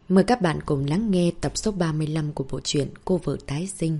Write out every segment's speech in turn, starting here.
Mời các bạn cùng lắng nghe tập số 35 của bộ truyện Cô vợ tái sinh.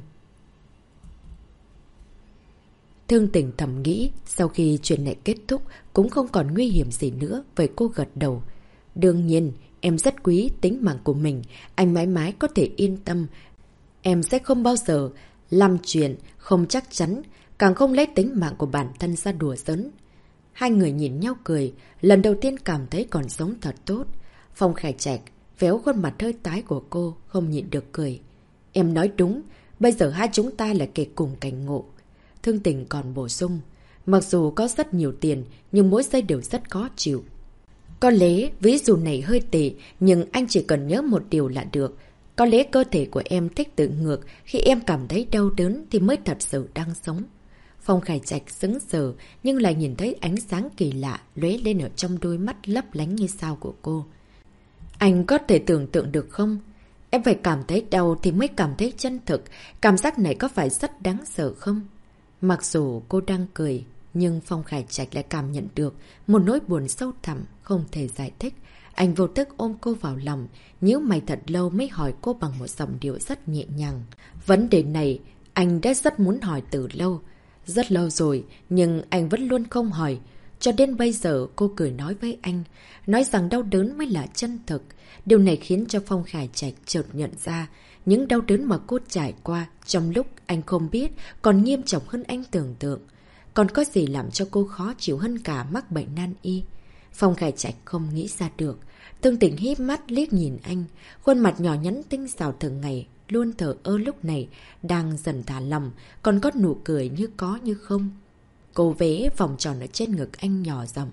Thương Tình thầm nghĩ, sau khi chuyện này kết thúc cũng không còn nguy hiểm gì nữa, vậy cô gật đầu. Đương nhiên, em rất quý tính mạng của mình, anh mãi mãi có thể yên tâm. Em sẽ không bao giờ làm chuyện không chắc chắn, càng không lấy tính mạng của bản thân ra đùa giỡn. Hai người nhìn nhau cười, lần đầu tiên cảm thấy còn sống thật tốt. Phong Khải Trạch véo khuôn mặt hơi tái của cô, không nhịn được cười. Em nói đúng, bây giờ hai chúng ta là kẻ cùng cảnh ngộ. Thương Tình còn bổ sung, mặc dù có rất nhiều tiền, nhưng mỗi giây đều rất khó chịu. Có lẽ ví dụ này hơi tệ, nhưng anh chỉ cần nhớ một điều là được. Có lẽ cơ thể của em thích tự ngược, khi em cảm thấy đau đớn thì mới thật sự đang sống. Phong Khải Trạch sững sờ, nhưng lại nhìn thấy ánh sáng kỳ lạ lóe lên ở trong đôi mắt lấp lánh như sao của cô. Anh có thể tưởng tượng được không? Em phải cảm thấy đau thì mới cảm thấy chân thực. Cảm giác này có phải rất đáng sợ không? Mặc dù cô đang cười, nhưng Phong Khải Trạch lại cảm nhận được một nỗi buồn sâu thẳm, không thể giải thích. Anh vô thức ôm cô vào lòng, nhíu mày thật lâu mới hỏi cô bằng một giọng điệu rất nhẹ nhàng. Vấn đề này, anh đã rất muốn hỏi từ lâu. Rất lâu rồi, nhưng anh vẫn luôn không hỏi. Cho đến bây giờ cô cười nói với anh, nói rằng đau đớn mới là chân thực. Điều này khiến cho Phong Khải Trạch chợt nhận ra, những đau đớn mà cô trải qua trong lúc anh không biết còn nghiêm trọng hơn anh tưởng tượng. Còn có gì làm cho cô khó chịu hơn cả mắc bệnh nan y? Phong Khải Trạch không nghĩ ra được. Thương Tình híp mắt liếc nhìn anh, khuôn mặt nhỏ nhắn tinh xảo thường ngày luôn thờ ơ lúc này đang dần thả lòng, còn có nụ cười như có như không. Cô vẽ vòng tròn ở trên ngực anh nhỏ giọng.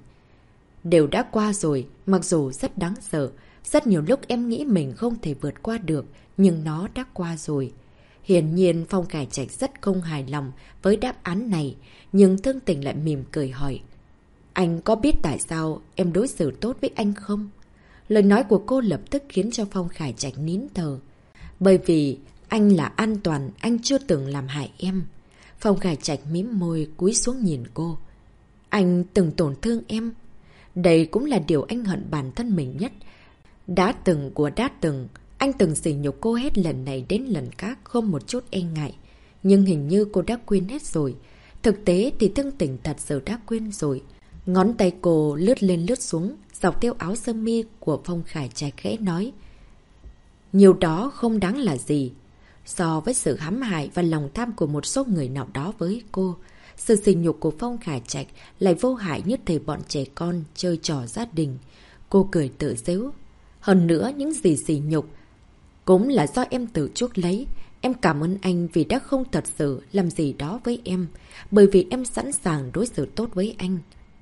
Đều đã qua rồi, mặc dù rất đáng sợ. Rất nhiều lúc em nghĩ mình không thể vượt qua được, nhưng nó đã qua rồi. Hiển nhiên Phong Khải Trạch rất không hài lòng với đáp án này, nhưng Thương Tình lại mỉm cười hỏi. Anh có biết tại sao em đối xử tốt với anh không? Lời nói của cô lập tức khiến cho Phong Khải Trạch nín thở. Bởi vì anh là an toàn, anh chưa từng làm hại em. Phong Khải Trạch mím môi cúi xuống nhìn cô. Anh từng tổn thương em. Đây cũng là điều anh hận bản thân mình nhất. Đã từng, anh từng sỉ nhục cô hết lần này đến lần khác không một chút e ngại. Nhưng hình như cô đã quên hết rồi. Thực tế thì Thương Tình thật sự đã quên rồi. Ngón tay cô lướt lên lướt xuống, dọc theo áo sơ mi của Phong Khải Trạch khẽ nói. Nhiều đó không đáng là gì. So với sự hãm hại và lòng tham của một số người nào đó với cô, sự sỉ nhục của Phong Khải Trạch lại vô hại như thể bọn trẻ con chơi trò gia đình. Cô cười tự giễu. Hơn nữa những gì sỉ nhục cũng là do em tự chuốc lấy. Em cảm ơn anh vì đã không thật sự làm gì đó với em, bởi vì em sẵn sàng đối xử tốt với anh.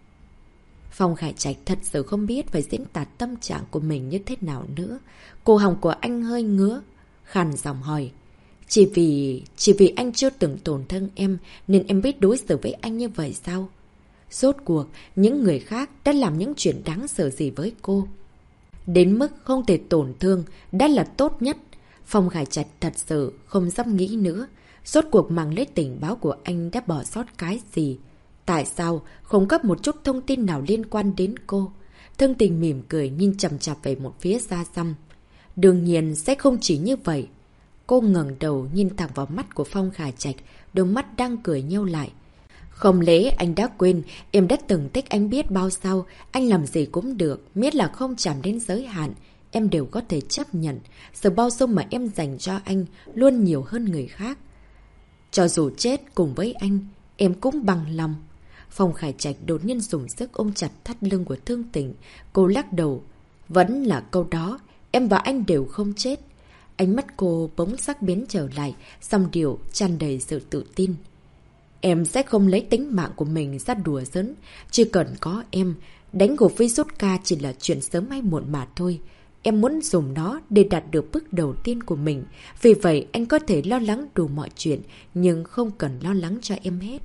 Phong Khải Trạch thật sự không biết phải diễn tả tâm trạng của mình như thế nào nữa. Cổ họng của anh hơi ngứa, khàn giọng hỏi. Chỉ vì anh chưa từng tổn thương em nên em biết đối xử với anh như vậy sao? Rốt cuộc, những người khác đã làm những chuyện đáng sợ gì với cô? Đến mức không thể tổn thương đã là tốt nhất. Phong Khải Trạch thật sự không dám nghĩ nữa. Rốt cuộc mạng lưới tình báo của anh đã bỏ sót cái gì? Tại sao không có một chút thông tin nào liên quan đến cô? Thương Tình mỉm cười nhìn chằm chằm về một phía xa xăm. Đương nhiên sẽ không chỉ như vậy. Cô ngẩng đầu nhìn thẳng vào mắt của Phong Khải Trạch, đôi mắt đang cười nheo lại. Không lẽ anh đã quên, em đã từng thích anh biết bao sao, anh làm gì cũng được, miễn là không chạm đến giới hạn, em đều có thể chấp nhận. Sự bao dung mà em dành cho anh luôn nhiều hơn người khác. Cho dù chết cùng với anh, em cũng bằng lòng. Phong Khải Trạch đột nhiên dùng sức ôm chặt thắt lưng của Thương Tình. Cô lắc đầu. Vẫn là câu đó, em và anh đều không chết. Ánh mắt cô bỗng sắc biến trở lại, song điệu tràn đầy sự tự tin. Em sẽ không lấy tính mạng của mình ra đùa giỡn. Chỉ cần có em, đánh gục virus K chỉ là chuyện sớm hay muộn mà thôi. Em muốn dùng nó để đạt được bước đầu tiên của mình. Vì vậy anh có thể lo lắng đủ mọi chuyện, nhưng không cần lo lắng cho em hết.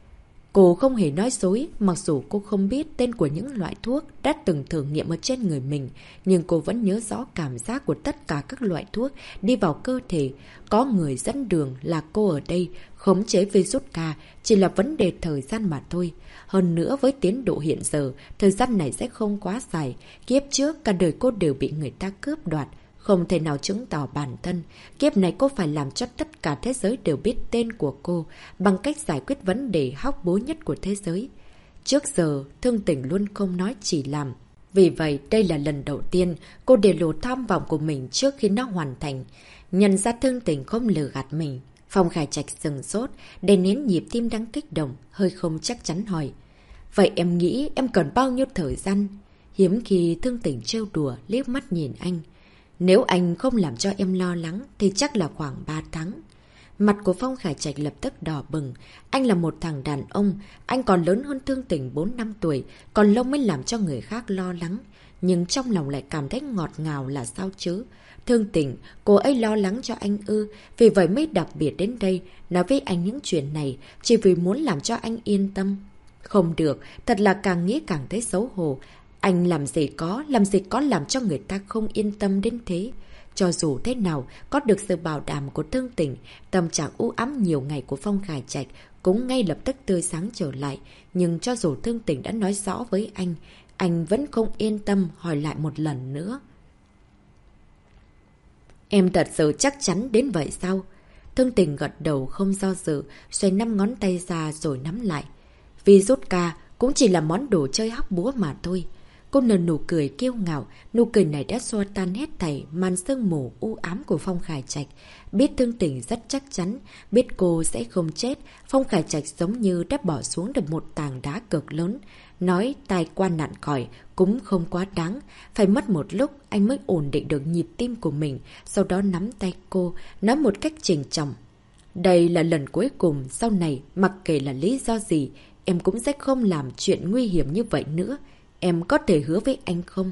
Cô không hề nói dối, mặc dù cô không biết tên của những loại thuốc đã từng thử nghiệm ở trên người mình, nhưng cô vẫn nhớ rõ cảm giác của tất cả các loại thuốc đi vào cơ thể. Có người dẫn đường là cô ở đây, khống chế virus K chỉ là vấn đề thời gian mà thôi. Hơn nữa với tiến độ hiện giờ, thời gian này sẽ không quá dài. Kiếp trước cả đời cô đều bị người ta cướp đoạt, không thể nào chứng tỏ bản thân. Kiếp này cô phải làm cho tất cả thế giới đều biết tên của cô bằng cách giải quyết vấn đề hóc búa nhất của thế giới. Trước giờ, Thương Tỉnh luôn không nói chỉ làm. Vì vậy, đây là lần đầu tiên cô để lộ tham vọng của mình trước khi nó hoàn thành. Nhận ra Thương Tỉnh không lừa gạt mình, Phong Khải Trạch sừng sốt, đè nén nhịp tim đang kích động, hơi không chắc chắn hỏi. Vậy em nghĩ em cần bao nhiêu thời gian? Hiếm khi Thương Tỉnh trêu đùa, liếc mắt nhìn anh. Nếu anh không làm cho em lo lắng thì chắc là khoảng 3 tháng. Mặt của Phong Khải Trạch lập tức đỏ bừng. Anh là một thằng đàn ông, anh còn lớn hơn Thương Tỉnh 4 năm tuổi, còn lâu mới làm cho người khác lo lắng. Nhưng trong lòng lại cảm thấy ngọt ngào là sao chứ? Thương Tỉnh, cô ấy lo lắng cho anh ư, vì vậy mới đặc biệt đến đây, nói với anh những chuyện này, chỉ vì muốn làm cho anh yên tâm. Không được, thật là càng nghĩ càng thấy xấu hổ. Anh làm gì có làm cho người ta không yên tâm đến thế. Cho dù thế nào, có được sự bảo đảm của Thương Tỉnh, tâm trạng u ám nhiều ngày của Phong Khải Trạch cũng ngay lập tức tươi sáng trở lại. Nhưng cho dù Thương Tỉnh đã nói rõ với anh vẫn không yên tâm hỏi lại một lần nữa. Em thật sự chắc chắn đến vậy sao? Thương Tỉnh gật đầu không do dự, xoay 5 ngón tay ra rồi nắm lại. Vì rút ca cũng chỉ là món đồ chơi hóc búa mà thôi. Cô nở nụ cười kiêu ngạo, nụ cười này đã xua tan hết thảy màn sương mù u ám của Phong Khải Trạch. Biết Thương Tỉnh rất chắc chắn, biết cô sẽ không chết, Phong Khải Trạch giống như đã bỏ xuống được một tảng đá cực lớn. Nói tai qua nạn khỏi cũng không quá đáng, phải mất một lúc anh mới ổn định được nhịp tim của mình, sau đó nắm tay cô, nói một cách trịnh trọng. Đây là lần cuối cùng, sau này mặc kệ là lý do gì, em cũng sẽ không làm chuyện nguy hiểm như vậy nữa. Em có thể hứa với anh không?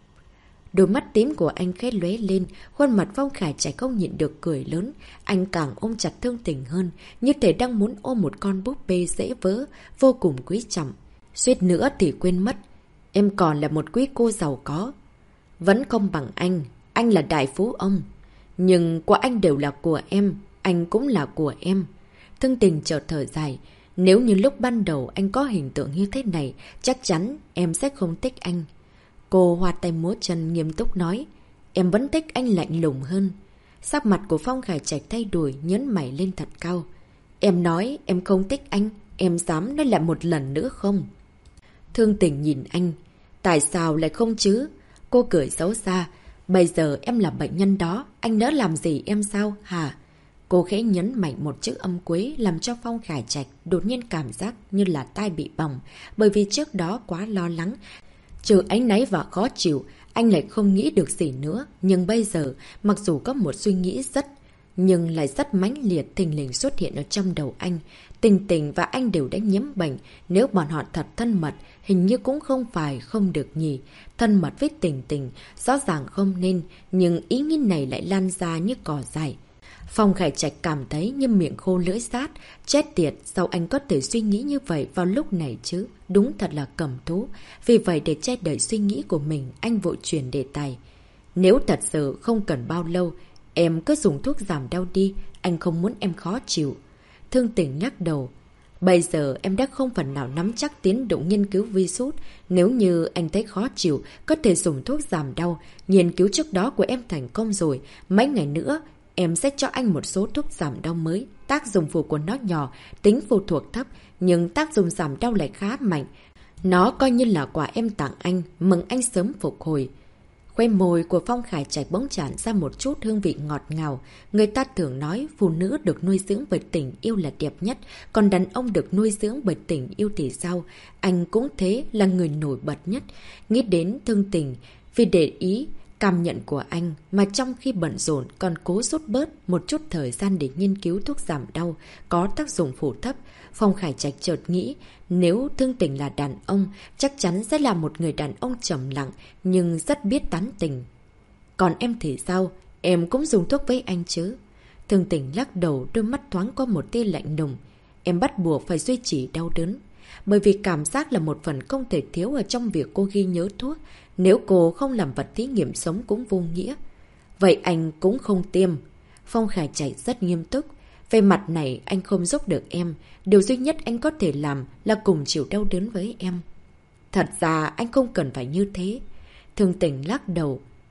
Đôi mắt tím của anh khẽ lóe lên, khuôn mặt Phong Khải Trạch không nhịn được cười lớn. Anh càng ôm chặt Thương Tỉnh hơn, như thể đang muốn ôm một con búp bê dễ vỡ, vô cùng quý trọng. Suýt nữa thì quên mất, em còn là một quý cô giàu có. Vẫn không bằng anh là đại phú ông. Nhưng của anh đều là của em, anh cũng là của em. Thương Tỉnh chợt thở dài. Nếu như lúc ban đầu anh có hình tượng như thế này, chắc chắn em sẽ không thích anh. Cô hoa tay múa chân nghiêm túc nói, em vẫn thích anh lạnh lùng hơn. Sắc mặt của Phong Khải Trạch thay đổi, nhấn mày lên thật cao. Em nói em không thích anh, em dám nói lại một lần nữa không? Thương Tỉnh nhìn anh, tại sao lại không chứ? Cô cười xấu xa, bây giờ em là bệnh nhân đó, anh nỡ làm gì em sao hả? Cô khẽ nhấn mạnh một chữ âm quế làm cho Phong Khải Trạch đột nhiên cảm giác như là tai bị bỏng, bởi vì trước đó quá lo lắng. Trừ áy náy và khó chịu, anh lại không nghĩ được gì nữa. Nhưng bây giờ, mặc dù có một suy nghĩ nhưng lại rất mãnh liệt thình lình xuất hiện ở trong đầu anh. Tình Tình và anh đều đã nhiễm bệnh, nếu bọn họ thật thân mật, hình như cũng không được nhỉ. Thân mật với Tình Tình, rõ ràng không nên, nhưng ý nghĩ này lại lan ra như cỏ dại. Phong Khải Trạch cảm thấy như miệng khô lưỡi sát. Chết tiệt, sao anh có thể suy nghĩ như vậy vào lúc này chứ? Đúng thật là cầm thú. Vì vậy để che đậy suy nghĩ của mình, anh vội chuyển đề tài. Nếu thật sự không cần bao lâu, em cứ dùng thuốc giảm đau đi, anh không muốn em khó chịu. Thương Tỉnh nhắc đầu. Bây giờ em đã không phần nào nắm chắc tiến độ nghiên cứu virus. Nếu như anh thấy khó chịu, có thể dùng thuốc giảm đau. Nghiên cứu trước đó của em thành công rồi. Mấy ngày nữa, em sẽ cho anh một số thuốc giảm đau mới. Tác dụng phụ của nó nhỏ, tính phụ thuộc thấp, nhưng tác dụng giảm đau lại khá mạnh. Nó coi như là quà em tặng anh, mừng anh sớm phục hồi. Khoe môi của Phong Khải Trạch bỗng tràn ra một chút hương vị ngọt ngào. Người ta thường nói phụ nữ được nuôi dưỡng bởi tình yêu là đẹp nhất, còn đàn ông được nuôi dưỡng bởi tình yêu thì sao? Anh cũng thế, là người nổi bật nhất. Nghĩ đến Thương Tình, vì để ý cảm nhận của anh mà trong khi bận rộn còn cố rút bớt một chút thời gian để nghiên cứu thuốc giảm đau có tác dụng phụ thấp. Phong Khải Trạch chợt nghĩ, nếu Thương Tình là đàn ông, chắc chắn sẽ là một người đàn ông trầm lặng nhưng rất biết tán tình. Còn em thì sao? Em cũng dùng thuốc với anh chứ? Thương Tình lắc đầu, đôi mắt thoáng có một tia lạnh lùng. Em bắt buộc phải duy trì đau đớn, bởi vì cảm giác là một phần không thể thiếu ở trong việc cô ghi nhớ thuốc. Nếu cô không làm vật thí nghiệm sống cũng vô nghĩa. Vậy anh cũng không tiêm. Phong Khải Trạch rất nghiêm túc. Về mặt này anh không giúp được em. Điều duy nhất anh có thể làm là cùng chịu đau đớn với em. Thật ra anh không cần phải như thế. Thương Tình lắc đầu.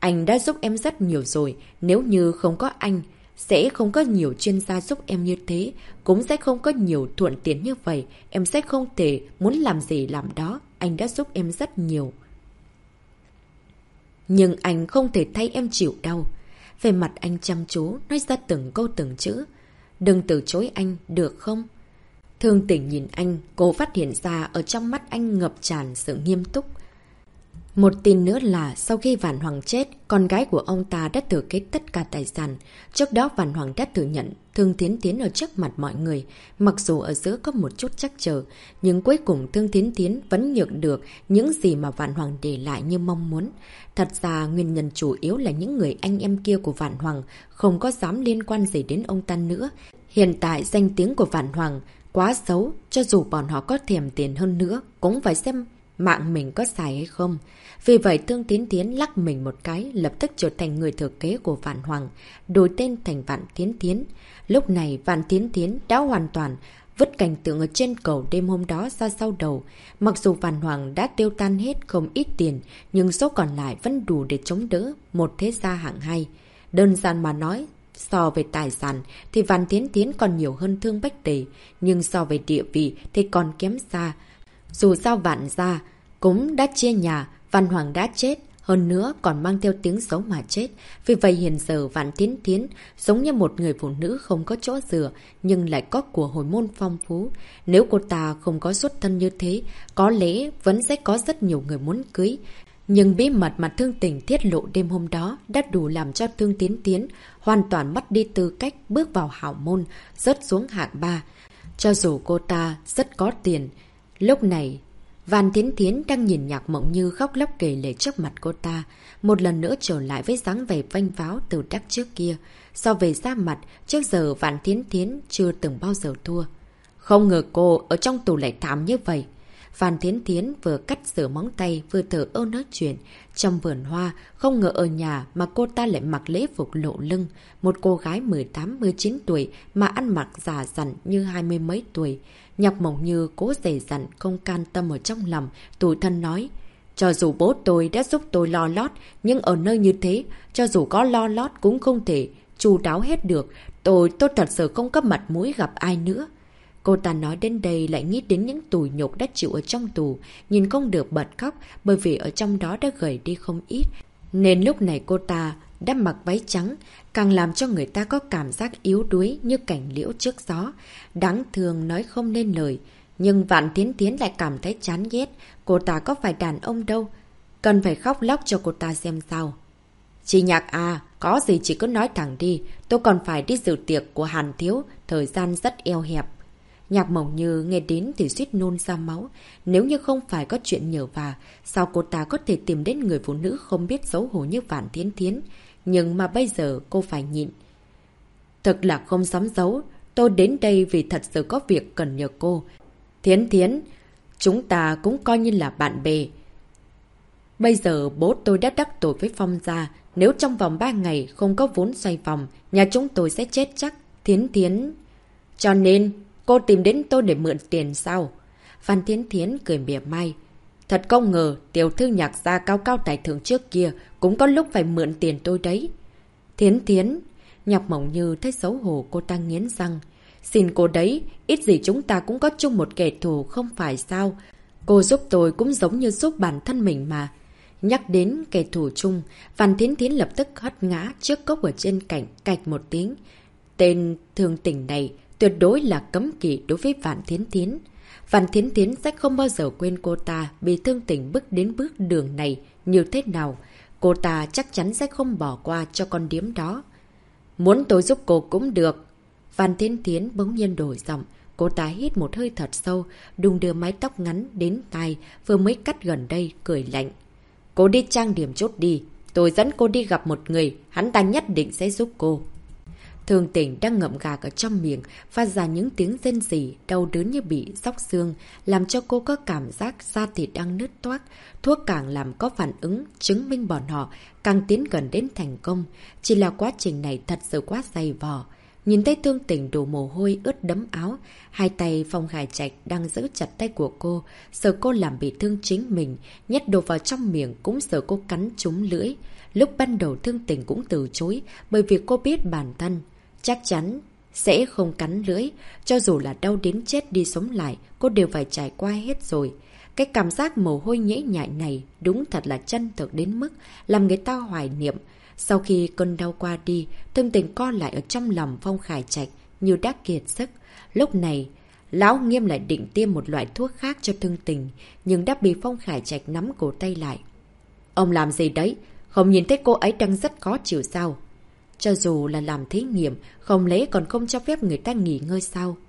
Anh đã giúp em rất nhiều rồi, nếu như không có anh, sẽ không có nhiều chuyên gia giúp em như thế, cũng sẽ không có nhiều thuận tiện như vậy, em sẽ không thể muốn làm gì làm đó, anh đã giúp em rất nhiều. Nhưng anh không thể thay em chịu đau. Về mặt anh chăm chú, nói ra từng câu từng chữ. Đừng từ chối anh, được không? Thương Tình nhìn anh, cô phát hiện ra ở trong mắt anh ngập tràn sự nghiêm túc. Một tin nữa là sau khi Vạn Hoàng chết, con gái của ông ta đã thừa kế tất cả tài sản. Trước đó Vạn Hoàng đã thừa nhận Thương Thiến Thiến ở trước mặt mọi người. Mặc dù ở giữa có một chút trắc trở, nhưng cuối cùng Thương Thiến Thiến vẫn nhận được những gì mà Vạn Hoàng để lại như mong muốn. Thật ra nguyên nhân chủ yếu là những người anh em kia của Vạn Hoàng không có dám liên quan gì đến ông ta nữa. Hiện tại danh tiếng của Vạn Hoàng quá xấu, cho dù bọn họ có thèm tiền hơn nữa, cũng phải xem mạng mình có xài hay không. Vì vậy Thương Thiến Thiến lắc mình một cái, lập tức trở thành người thừa kế của Vạn Hoàng, đổi tên thành Vạn Thiến Thiến. Lúc này Vạn Thiến Thiến đã hoàn toàn vứt cảnh tượng ở trên cầu đêm hôm đó ra sau đầu. Mặc dù Vạn Hoàng đã tiêu tan hết không ít tiền, nhưng số còn lại vẫn đủ để chống đỡ một thế gia hạng hai. Đơn giản mà nói, so về tài sản thì Vạn Thiến Thiến còn nhiều hơn Thương Bách Tề, nhưng so về địa vị thì còn kém xa. Dù sao Vạn gia cũng đã chia nhà, Vạn Hoàng đã chết, hơn nữa còn mang theo tiếng xấu mà chết. Vì vậy hiện giờ Vạn Thiến Thiến giống như một người phụ nữ không có chỗ dựa, nhưng lại có của hồi môn phong phú. Nếu cô ta không có xuất thân như thế, có lẽ vẫn sẽ có rất nhiều người muốn cưới. Nhưng bí mật mà Thương Tình tiết lộ đêm hôm đó đã đủ làm cho Thương Thiến Thiến hoàn toàn mất đi tư cách bước vào hảo môn, rớt xuống hạng 3. Cho dù cô ta rất có tiền, lúc này Vạn Thiến Thiến đang nhìn Nhạc Mộng Như khóc lóc kể lể trước mặt cô ta, một lần nữa trở lại với dáng vẻ vênh váo từ đắc trước kia. So về da mặt, trước giờ Vạn Thiến Thiến chưa từng bao giờ thua. Không ngờ cô ở trong tù lại thảm như vậy. Vạn Thiến Thiến vừa cắt rửa móng tay vừa thở ơ nói chuyện. Trong vườn hoa, không ngờ ở nhà mà cô ta lại mặc lễ phục lộ lưng. Một cô gái 18-19 tuổi mà ăn mặc già dặn như 20 mấy tuổi. Nhạc Mộng Như cố dè dặn không can tâm ở trong lòng, tủi thân nói. Cho dù bố tôi đã giúp tôi lo lót, nhưng ở nơi như thế, cho dù có lo lót cũng không thể chu đáo hết được. Tôi thật sự không có mặt mũi gặp ai nữa. Cô ta nói đến đây lại nghĩ đến những tủi nhục đã chịu ở trong tù, nhìn không được bật khóc bởi vì ở trong đó đã gầy đi không ít. Nên lúc này cô ta đã mặc váy trắng, càng làm cho người ta có cảm giác yếu đuối như cảnh liễu trước gió. Đáng thương nói không nên lời, nhưng Vạn Thiến Thiến lại cảm thấy chán ghét. Cô ta có phải đàn ông đâu, cần phải khóc lóc cho cô ta xem sao. Chị Nhạc à, có gì chỉ cứ nói thẳng đi, tôi còn phải đi dự tiệc của Hàn Thiếu, thời gian rất eo hẹp. Nhạc Mộng Như nghe đến thì suýt nôn ra máu. Nếu như không phải có chuyện nhờ vả, sao cô ta có thể tìm đến người phụ nữ không biết xấu hổ như Vạn Thiến Thiến. Nhưng mà bây giờ cô phải nhịn. Thật là không dám giấu, tôi đến đây vì thật sự có việc cần nhờ cô. Thiến Thiến, chúng ta cũng coi như là bạn bè. Bây giờ bố tôi đã đắc tội với Phong gia, nếu trong vòng 3 ngày không có vốn xoay vòng, nhà chúng tôi sẽ chết chắc. Thiến Thiến... Cho nên... Cô tìm đến tôi để mượn tiền sao? Phan Thiến Thiến cười mỉa mai. Thật không ngờ, tiểu thư Nhạc gia cao cao tại thượng trước kia cũng có lúc phải mượn tiền tôi đấy. Thiến Thiến, Nhạc Mộng Như thấy xấu hổ, cô ta nghiến răng. Xin cô đấy, ít gì chúng ta cũng có chung một kẻ thù không phải sao? Cô giúp tôi cũng giống như giúp bản thân mình mà. Nhắc đến kẻ thù chung, Phan Thiến Thiến lập tức hất ngã chiếc cốc ở trên cạnh, cạch một tiếng. Tên Thương Tình này tuyệt đối là cấm kỵ đối với Vạn Thiến Thiến. Vạn Thiến Thiến sẽ không bao giờ quên cô ta bị Thương Tình bước đến bước đường này như thế nào. Cô ta chắc chắn sẽ không bỏ qua cho con điếm đó. Muốn tôi giúp cô cũng được. Vạn Thiến Thiến bỗng nhiên đổi giọng. Cô ta hít một hơi thật sâu, đung đưa mái tóc ngắn đến tai, vừa mới cắt gần đây, cười lạnh. Cô đi trang điểm chút đi. Tôi dẫn cô đi gặp một người, hắn ta nhất định sẽ giúp cô. Thương Tình đang ngậm gạc ở trong miệng, phát ra những tiếng rên rỉ, đau đớn như bị xóc xương, làm cho cô có cảm giác da thịt đang nứt toác. Thuốc càng làm có phản ứng, chứng minh bọn họ càng tiến gần đến thành công. Chỉ là quá trình này thật sự quá dày vò. Nhìn thấy Thương Tình đổ mồ hôi ướt đẫm áo, hai tay Phong Khải Trạch đang giữ chặt tay của cô, sợ cô làm bị thương chính mình, nhét đồ vào trong miệng cũng sợ cô cắn trúng lưỡi. Lúc ban đầu Thương Tình cũng từ chối, bởi vì cô biết bản thân chắc chắn sẽ không cắn lưỡi. Cho dù là đau đến chết đi sống lại, cô đều phải trải qua hết rồi. Cái cảm giác mồ hôi nhễ nhại này đúng thật là chân thực đến mức làm người ta hoài niệm. Sau khi cơn đau qua đi, Thương Tình co lại ở trong lòng Phong Khải Trạch như đã kiệt sức. Lúc này, Lão Nghiêm lại định tiêm một loại thuốc khác cho Thương Tình, nhưng đã bị Phong Khải Trạch nắm cổ tay lại. Ông làm gì đấy? Không nhìn thấy cô ấy đang rất khó chịu sao? Cho dù là làm thí nghiệm, không lẽ còn không cho phép người ta nghỉ ngơi sao?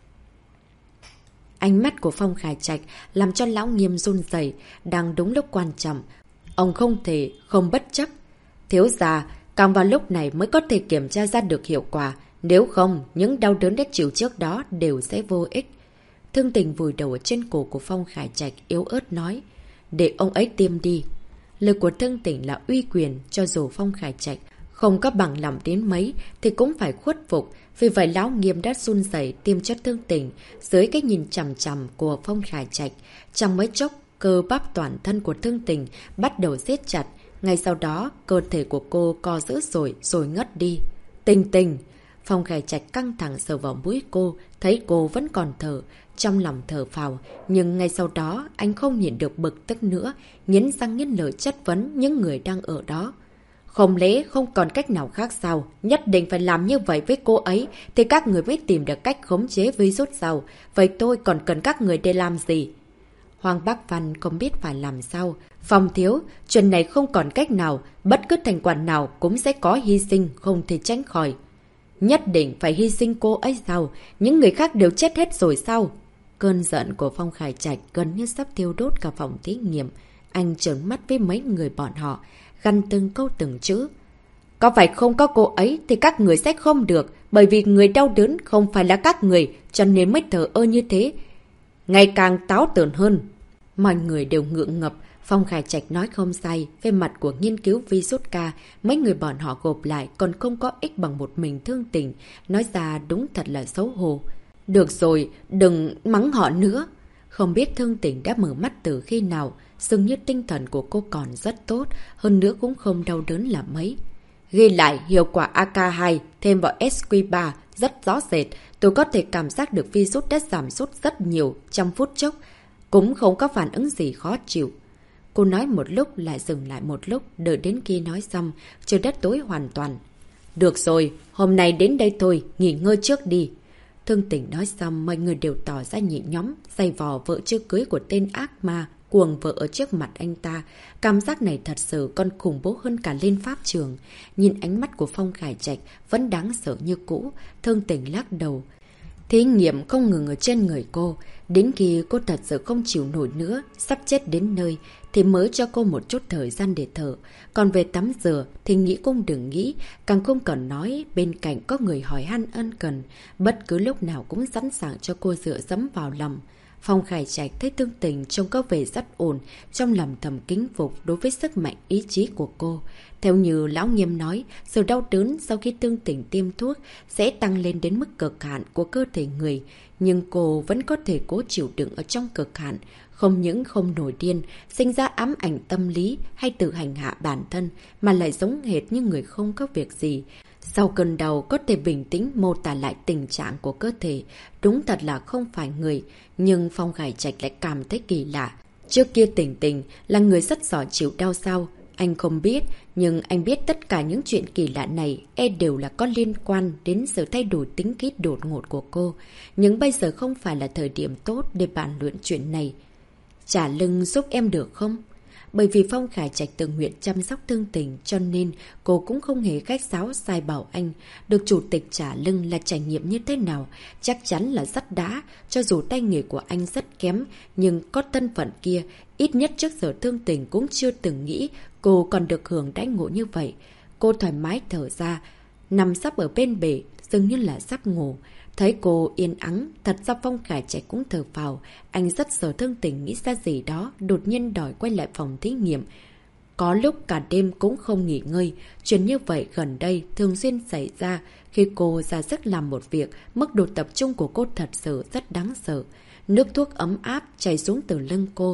Ánh mắt của Phong Khải Trạch làm cho Lão Nghiêm run rẩy, đang đúng lúc quan trọng. Ông không thể không bất chấp. Thiếu gia, càng vào lúc này mới có thể kiểm tra ra được hiệu quả. Nếu không, những đau đớn đã chịu trước đó đều sẽ vô ích. Thương Tình vùi đầu ở trên cổ của Phong Khải Trạch yếu ớt nói. Để ông ấy tiêm đi. Lời của Thương Tình là uy quyền, cho dù Phong Khải Trạch không có bằng lòng đến mấy thì cũng phải khuất phục. Vì vậy Lão Nghiêm đã run rẩy tiêm cho Thương Tình dưới cái nhìn chằm chằm của Phong Khải Trạch. Trong mấy chốc, cơ bắp toàn thân của Thương Tình bắt đầu siết chặt. Ngay sau đó, cơ thể của cô co dữ rồi ngất đi. Tình Tình! Phong Khải Trạch căng thẳng sờ vào mũi cô, thấy cô vẫn còn thở, trong lòng thở phào. Nhưng ngay sau đó, anh không nhịn được bực tức nữa, nghiến răng nghiến lợi chất vấn những người đang ở đó. Không lẽ không còn cách nào khác sao? Nhất định phải làm như vậy với cô ấy, thì các người mới tìm được cách khống chế virus sao? Vậy tôi còn cần các người để làm gì? Hoàng Bắc Văn không biết phải làm sao. Phong thiếu, chuyện này không còn cách nào, bất cứ thành quả nào cũng sẽ có hy sinh, không thể tránh khỏi. Nhất định phải hy sinh cô ấy sao? Những người khác đều chết hết rồi sao? Cơn giận của Phong Khải Trạch gần như sắp thiêu đốt cả phòng thí nghiệm. Anh trợn mắt với mấy người bọn họ, gằn từng câu từng chữ. Có phải không có cô ấy thì các người sẽ không được, bởi vì người đau đớn không phải là các người, cho nên mới thờ ơ như thế. Ngày càng táo tợn hơn. Mọi người đều ngượng ngập. Phong Khải Trạch nói không sai. Về mặt của nghiên cứu virus ca, mấy người bọn họ gộp lại còn không có ích bằng một mình Thương Tình. Nói ra đúng thật là xấu hổ. Được rồi, đừng mắng họ nữa. Không biết Thương Tình đã mở mắt từ khi nào. Dường như tinh thần của cô còn rất tốt, hơn nữa cũng không đau đớn là mấy. Ghi lại hiệu quả AK2 thêm vào SQ3 rất rõ rệt. Tôi có thể cảm giác được virus đã giảm sút rất nhiều trong phút chốc. Cũng không có phản ứng gì khó chịu. Cô nói một lúc lại dừng lại một lúc, đợi đến khi nói xong, trời đất tối hoàn toàn. Được rồi, hôm nay đến đây thôi, nghỉ ngơi trước đi. Thương Tình nói xong, mọi người đều tỏ ra nhị nhóm, giày vò vợ chưa cưới của tên ác ma, cuồng vợ ở trước mặt anh ta. Cảm giác này thật sự còn khủng bố hơn cả lên pháp trường. Nhìn ánh mắt của Phong Khải Trạch vẫn đáng sợ như cũ, Thương Tình lắc đầu. Thí nghiệm không ngừng ở trên người cô. Đến khi cô thật sự không chịu nổi nữa, sắp chết đến nơi, thì mới cho cô một chút thời gian để thở. Còn về tắm rửa thì nghĩ cũng đừng nghĩ, càng không cần nói bên cạnh có người hỏi han ân cần. Bất cứ lúc nào cũng sẵn sàng cho cô dựa dẫm vào lòng. Phong Khải Trạch thấy Thương Tình trông có vẻ rất ổn, trong lòng thầm kính phục đối với sức mạnh ý chí của cô. Theo như Lão Nghiêm nói, sự đau đớn sau khi Thương Tình tiêm thuốc sẽ tăng lên đến mức cực hạn của cơ thể người. Nhưng cô vẫn có thể cố chịu đựng ở trong cực hạn, không những không nổi điên, sinh ra ám ảnh tâm lý hay tự hành hạ bản thân, mà lại giống hệt như người không có việc gì. Sau cơn đau có thể bình tĩnh mô tả lại tình trạng của cơ thể, đúng thật là không phải người, nhưng Phong Khải Trạch lại cảm thấy kỳ lạ. Trước kia Tình Tình là người rất giỏi chịu đau sao? Anh không biết, nhưng anh biết tất cả những chuyện kỳ lạ này đều là có liên quan đến sự thay đổi tính khí đột ngột của cô. Nhưng bây giờ không phải là thời điểm tốt để bàn luận chuyện này. Trả lưng giúp em được không? Bởi vì Phong Khải Trạch tự nguyện chăm sóc Thương Tình, cho nên cô cũng không hề khách sáo sai bảo anh. Được chủ tịch trả lưng là trải nghiệm như thế nào? Chắc chắn là rất đã. Cho dù tay nghề của anh rất kém, nhưng có thân phận kia, ít nhất trước giờ Thương Tình cũng chưa từng nghĩ cô còn được hưởng đãi ngộ như vậy. Cô thoải mái thở ra, nằm sắp ở bên bể, dường như là sắp ngủ. Thấy cô yên ắng, thật ra Phong Khải Trạch cũng thở phào. Anh rất sợ Thương Tình nghĩ ra gì đó, đột nhiên đòi quay lại phòng thí nghiệm. Có lúc cả đêm cũng không nghỉ ngơi. Chuyện như vậy gần đây thường xuyên xảy ra. Khi cô ra sức làm một việc, mức độ tập trung của cô thật sự rất đáng sợ. Nước thuốc ấm áp chảy xuống từ lưng cô.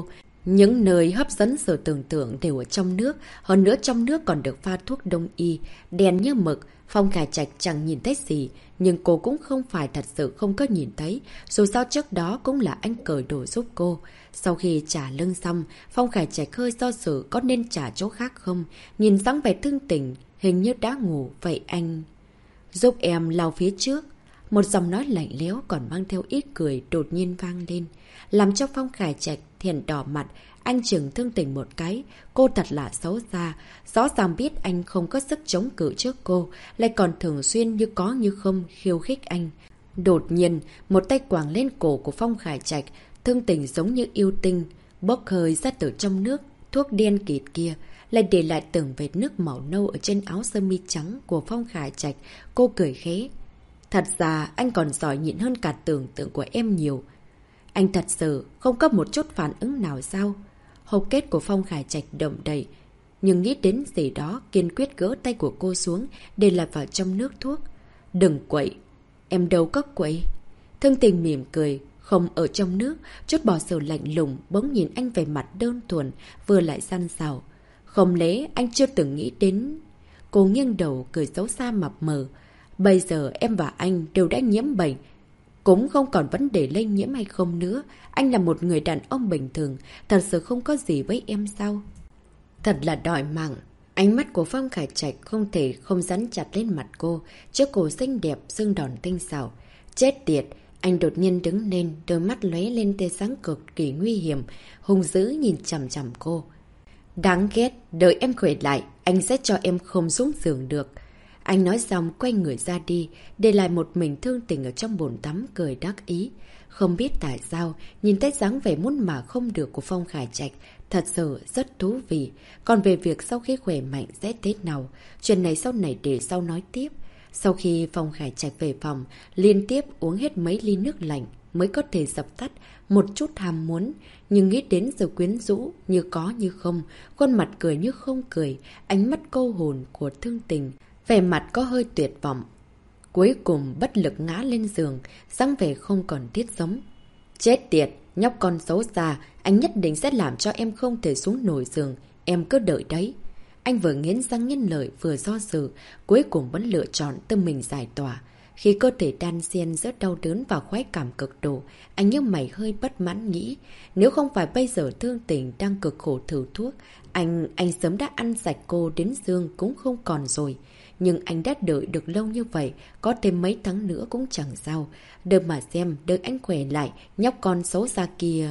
Những nơi hấp dẫn sự tưởng tượng đều ở trong nước, hơn nữa trong nước còn được pha thuốc đông y, đen như mực. Phong Khải Trạch chẳng nhìn thấy gì, nhưng cô cũng không phải thật sự không có nhìn thấy, dù sao trước đó cũng là anh cởi đồ giúp cô. Sau khi trả lương xong, Phong Khải Trạch hơi do dự có nên trả chỗ khác không, nhìn dáng vẻ thương tình, hình như đã ngủ, vậy anh giúp em lau phía trước. Một giọng nói lạnh lẽo còn mang theo ít cười đột nhiên vang lên, làm cho Phong Khải Trạch thiền đỏ mặt. Anh chừng Thương Tình một cái, cô thật là xấu xa, rõ ràng biết anh không có sức chống cự trước cô, lại còn thường xuyên như có như không khiêu khích anh. Đột nhiên, một tay quàng lên cổ của Phong Khải Trạch, Thương Tình giống như yêu tinh, bốc hơi ra từ trong nước, thuốc đen kịt kia, lại để lại từng vệt nước màu nâu ở trên áo sơ mi trắng của Phong Khải Trạch. Cô cười khẽ. Thật ra anh còn giỏi nhịn hơn cả tưởng tượng của em nhiều. Anh thật sự không có một chút phản ứng nào sao? Hốc kết của Phong Khải Trạch động đậy, nhưng nghĩ đến gì đó kiên quyết gỡ tay của cô xuống để lại vào trong nước thuốc. Đừng quậy. Em đâu có quậy. Thương Tình mỉm cười, không ở trong nước, chút bỏ sự lạnh lùng bỗng nhìn anh về mặt đơn thuần, vừa lại săn sào. Không lẽ anh chưa từng nghĩ đến... Cô nghiêng đầu cười xấu xa mập mờ. Bây giờ em và anh đều đã nhiễm bệnh, cũng không còn vấn đề lây nhiễm hay không nữa. Anh là một người đàn ông bình thường, thật sự không có gì với em sao? Thật là đòi mạng. Ánh mắt của Phong Khải Trạch không thể không dán chặt lên mặt cô, trước cổ xinh đẹp, xương đòn tinh xảo. Chết tiệt! Anh đột nhiên đứng lên, đôi mắt lóe lên tia sáng cực kỳ nguy hiểm, hung dữ nhìn chằm chằm cô. Đáng ghét, đợi em khỏe lại, anh sẽ cho em không xuống giường được. Anh nói xong quay người ra đi, để lại một mình Thương Tình ở trong bồn tắm cười đắc ý. Không biết tại sao, nhìn thấy dáng vẻ muốn mà không được của Phong Khải Trạch, thật sự rất thú vị. Còn về việc sau khi khỏe mạnh sẽ thế nào, chuyện này sau này để sau nói tiếp. Sau khi Phong Khải Trạch về phòng, liên tiếp uống hết mấy ly nước lạnh mới có thể dập tắt một chút ham muốn. Nhưng nghĩ đến sự quyến rũ, như có như không, khuôn mặt cười như không cười, ánh mắt câu hồn của Thương Tình, vẻ mặt có hơi tuyệt vọng. Cuối cùng bất lực ngã lên giường, dáng vẻ không còn tiết sống. Chết tiệt, nhóc con xấu xa, anh nhất định sẽ làm cho em không thể xuống nổi giường, em cứ đợi đấy. Anh vừa nghiến răng nghiến lợi vừa do dự, cuối cùng vẫn lựa chọn tự mình giải tỏa. Khi cơ thể đan xen giữa đau đớn và khoái cảm cực độ, anh như mày hơi bất mãn nghĩ, nếu không phải bây giờ Thương Tình đang cực khổ thử thuốc, anh sớm đã ăn sạch cô đến xương cũng không còn rồi. Nhưng anh đã đợi được lâu như vậy, có thêm mấy tháng nữa cũng chẳng sao. Đợi mà xem, đợi anh khỏe lại, nhóc con xấu xa kia.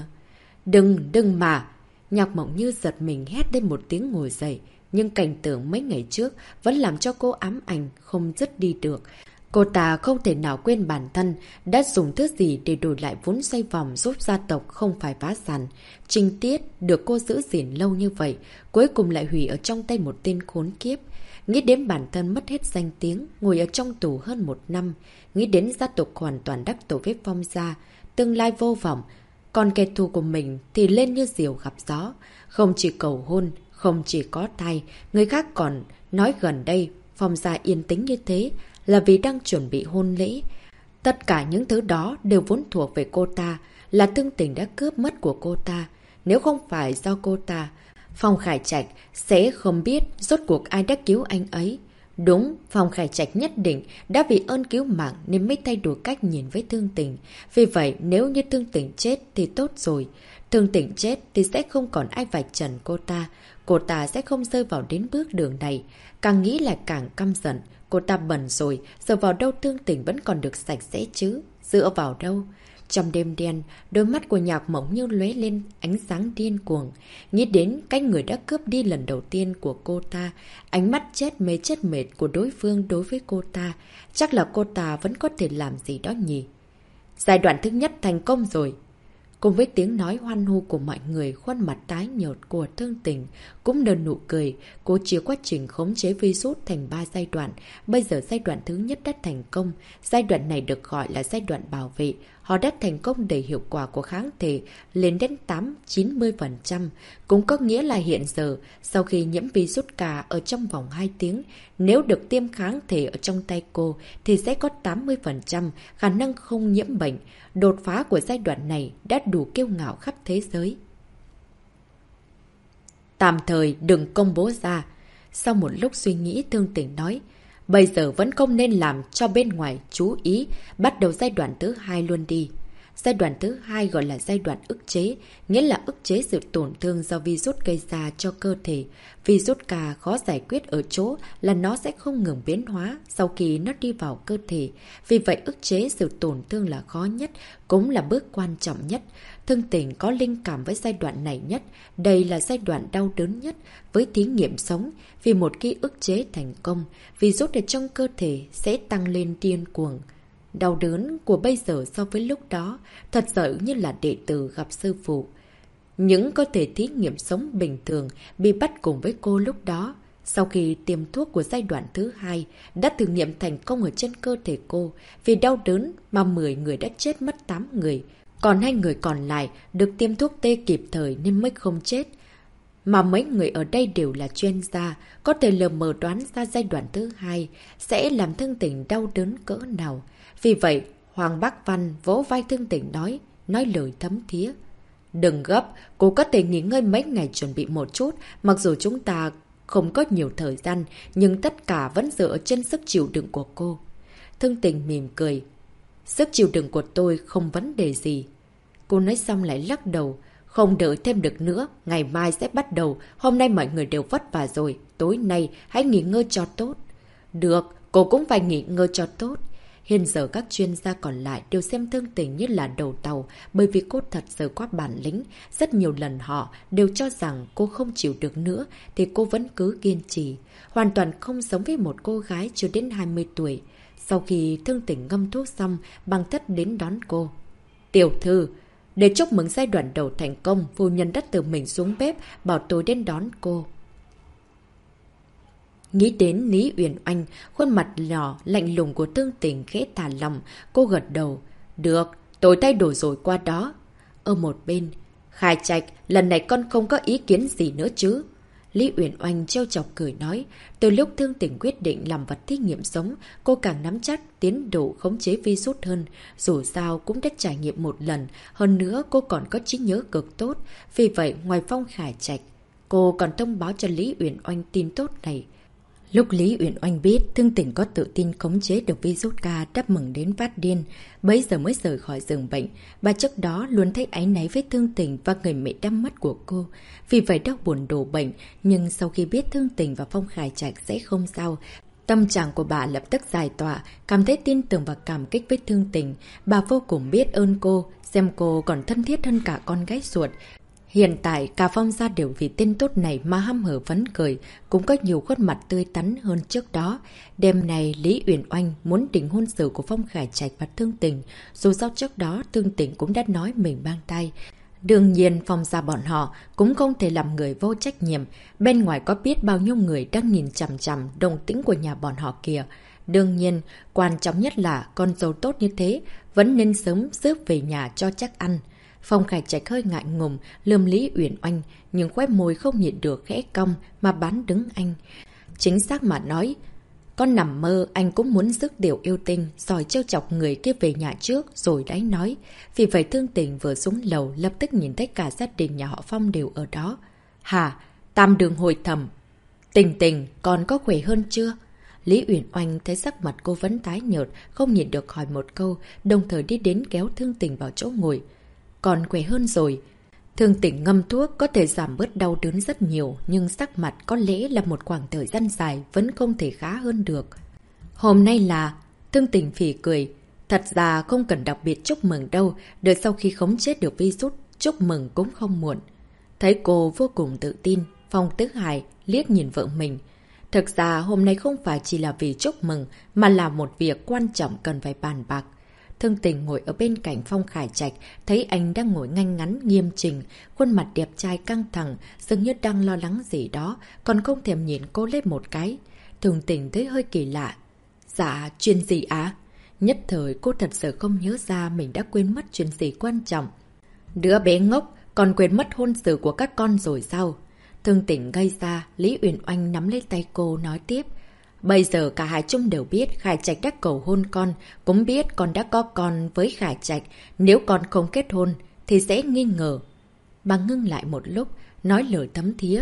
Đừng mà! Nhạc Mộng Như giật mình hét lên một tiếng ngồi dậy. Nhưng cảnh tượng mấy ngày trước vẫn làm cho cô ám ảnh, không dứt đi được. Cô ta không thể nào quên bản thân đã dùng thứ gì để đổi lại vốn xoay vòng giúp gia tộc không phải phá sản. Trinh Tiết được cô giữ gìn lâu như vậy, cuối cùng lại hủy ở trong tay một tên khốn kiếp. Nghĩ đến bản thân mất hết danh tiếng, ngồi ở trong tù hơn 1 năm. Nghĩ đến gia tộc hoàn toàn đắc tổ với Phong gia, tương lai vô vọng. Còn kẻ thù của mình thì lên như diều gặp gió. Không chỉ cầu hôn, không chỉ có thai, người khác còn nói gần đây Phong gia yên tĩnh như thế là vì đang chuẩn bị hôn lễ. Tất cả những thứ đó đều vốn thuộc về cô ta, là Thương Tình đã cướp mất của cô ta. Nếu không phải do cô ta, Phong Khải Trạch sẽ không biết rốt cuộc ai đã cứu anh ấy. Đúng, Phong Khải Trạch nhất định đã vì ơn cứu mạng nên mới thay đổi cách nhìn với Thương Tình. Vì vậy, nếu như Thương Tình chết thì tốt rồi. Thương Tình chết thì sẽ không còn ai vạch trần cô ta. Cô ta sẽ không rơi vào đến bước đường này. Càng nghĩ là càng căm giận. Cô ta bẩn rồi, dựa vào đâu Thương Tình vẫn còn được sạch sẽ chứ? Dựa vào đâu? Trong đêm đen, đôi mắt của Nhạc Mộng Như lóe lên ánh sáng điên cuồng. Nghĩ đến cái người đã cướp đi lần đầu tiên của cô ta, ánh mắt chết mệt của đối phương đối với cô ta. Chắc là cô ta vẫn có thể làm gì đó nhỉ? Giai đoạn thứ nhất thành công rồi. Cùng với tiếng nói hoan hô của mọi người, khuôn mặt tái nhợt của Thương Tình cũng nở nụ cười. Cô chia quá trình khống chế virus thành 3 giai đoạn. Bây giờ giai đoạn thứ nhất đã thành công. Giai đoạn này được gọi là giai đoạn bảo vệ. Họ đã thành công đẩy hiệu quả của kháng thể lên đến 8-90%. Cũng có nghĩa là hiện giờ, sau khi nhiễm virus K ở trong vòng 2 tiếng, nếu được tiêm kháng thể ở trong tay cô thì sẽ có 80% khả năng không nhiễm bệnh. Đột phá của giai đoạn này đã đủ kiêu ngạo khắp thế giới. tạm thời đừng công bố ra. Sau một lúc suy nghĩ, Thương Tình nói, bây giờ vẫn không nên làm cho bên ngoài chú ý, bắt đầu giai đoạn thứ 2 luôn đi. Giai đoạn thứ 2 gọi là giai đoạn ức chế, nghĩa là ức chế sự tổn thương do virus gây ra cho cơ thể. Virus K khó giải quyết ở chỗ là nó sẽ không ngừng biến hóa sau khi nó đi vào cơ thể. Vì vậy ức chế sự tổn thương là khó nhất, cũng là bước quan trọng nhất. Thương Tình có linh cảm với giai đoạn này nhất. Đây là giai đoạn đau đớn nhất với thí nghiệm sống. Vì một khi ức chế thành công, virus ở trong cơ thể sẽ tăng lên điên cuồng. Đau đớn của bây giờ so với lúc đó thật sự như là đệ tử gặp sư phụ. Những cơ thể thí nghiệm sống bình thường bị bắt cùng với cô lúc đó. Sau khi tiêm thuốc của giai đoạn thứ 2 đã thử nghiệm thành công ở trên cơ thể cô. Vì đau đớn mà 10 người đã chết mất 8 người. Còn 2 người còn lại được tiêm thuốc tê kịp thời nên mới không chết. Mà mấy người ở đây đều là chuyên gia, có thể lờ mờ đoán ra giai đoạn thứ 2 sẽ làm Thương Tình đau đớn cỡ nào. Vì vậy, Hoàng Bác Văn vỗ vai Thương Tình nói lời thấm thía. Đừng gấp, cô có thể nghỉ ngơi mấy ngày chuẩn bị một chút, mặc dù chúng ta không có nhiều thời gian, nhưng tất cả vẫn dựa trên sức chịu đựng của cô. Thương Tình mỉm cười. Sức chịu đựng của tôi không vấn đề gì. Cô nói xong lại lắc đầu. Không đợi thêm được nữa, ngày mai sẽ bắt đầu, hôm nay mọi người đều vất vả rồi, tối nay hãy nghỉ ngơi cho tốt. Được, cô cũng phải nghỉ ngơi cho tốt. Hiện giờ các chuyên gia còn lại đều xem Thương Tình như là đầu tàu bởi vì cô thật sự có bản lĩnh. Rất nhiều lần họ đều cho rằng cô không chịu được nữa thì cô vẫn cứ kiên trì. Hoàn toàn không giống với một cô gái chưa đến 20 tuổi. Sau khi Thương Tình ngâm thuốc xong, Bằng Thất đến đón cô. Tiểu thư, để chúc mừng giai đoạn đầu thành công, phu nhân đã tự mình xuống bếp bảo tôi đến đón cô. Nghĩ đến Lý Uyển Oanh, khuôn mặt nhỏ lạnh lùng của Thương Tình khẽ thả lòng, cô gật đầu. Được, tôi thay đổi rồi qua đó. Ở một bên, Khai Trạch, lần này con không có ý kiến gì nữa chứ? Lý Uyển Oanh trêu chọc cười nói, từ lúc Thương Tình quyết định làm vật thí nghiệm sống, cô càng nắm chắc tiến độ khống chế virus hơn. Dù sao cũng đã trải nghiệm một lần, hơn nữa cô còn có trí nhớ cực tốt. Vì vậy, ngoài Phong Khải Trạch, cô còn thông báo cho Lý Uyển Oanh tin tốt này. Lúc Lý Uyển Oanh biết Thương Tình có tự tin khống chế được virus K đã mừng đến phát điên, bấy giờ mới rời khỏi giường bệnh. Bà trước đó luôn thấy áy náy với Thương Tình và người mẹ đăm mất của cô, vì vậy đau buồn đổ bệnh. Nhưng sau khi biết Thương Tình và Phong Khải Trạch sẽ không sao, tâm trạng của bà lập tức giải tỏa, cảm thấy tin tưởng và cảm kích với Thương Tình. Bà vô cùng biết ơn cô, xem cô còn thân thiết hơn cả con gái ruột. Hiện tại, cả Phong gia đều vì tên tốt này mà hăm hở phấn cười, cũng có nhiều khuôn mặt tươi tắn hơn trước đó. Đêm này, Lý Uyển Oanh muốn định hôn sự của Phong Khải Trạch và Thương Tình, dù sao trước đó Thương Tình cũng đã nói mình mang tay. Đương nhiên, Phong gia bọn họ cũng không thể làm người vô trách nhiệm, bên ngoài có biết bao nhiêu người đang nhìn chằm chằm động tĩnh của nhà bọn họ kìa. Đương nhiên, quan trọng nhất là con dâu tốt như thế, vẫn nên sớm rước về nhà cho chắc ăn. Phong Khải Trạch hơi ngại ngùng, lườm Lý Uyển Oanh, nhưng khóe môi không nhịn được khẽ cong mà bán đứng anh. Chính xác mà nói, con nằm mơ anh cũng muốn rước điều yêu tinh, rồi trêu chọc người kia về nhà trước rồi đấy nói. Vì vậy Thương Tình vừa xuống lầu lập tức nhìn thấy cả gia đình nhà họ Phong đều ở đó. Hả? Tam Đường hồi thầm. Tình Tình, con có khỏe hơn chưa? Lý Uyển Oanh thấy sắc mặt cô vẫn tái nhợt, không nhịn được hỏi một câu, đồng thời đi đến kéo Thương Tình vào chỗ ngồi. Còn khỏe hơn rồi. Thương Tình ngâm thuốc có thể giảm bớt đau đớn rất nhiều, nhưng sắc mặt có lẽ là một khoảng thời gian dài vẫn không thể khá hơn được. Hôm nay là... Thương Tình phì cười. Thật ra không cần đặc biệt chúc mừng đâu, đợi sau khi khống chế được virus, chúc mừng cũng không muộn. Thấy cô vô cùng tự tin, Phong Tứ Hải liếc nhìn vợ mình. Thực ra hôm nay không phải chỉ là vì chúc mừng, mà là một việc quan trọng cần phải bàn bạc. Thương Tình ngồi ở bên cạnh Phong Khải Trạch, thấy anh đang ngồi ngay ngắn nghiêm chỉnh, khuôn mặt đẹp trai căng thẳng, dường như đang lo lắng gì đó, còn không thèm nhìn cô lên một cái. Thương Tình thấy hơi kỳ lạ. Dạ, chuyện gì á? Nhất thời cô thật sự không nhớ ra mình đã quên mất chuyện gì quan trọng. Đứa bé ngốc, còn quên mất hôn sự của các con rồi sao? Thương Tình gây ra, Lý Uyển Oanh nắm lấy tay cô nói tiếp. Bây giờ cả hai chung đều biết Khải Trạch đã cầu hôn con, cũng biết con đã có con với Khải Trạch. Nếu con không kết hôn thì sẽ nghi ngờ. Bà ngưng lại một lúc, nói lời thấm thía.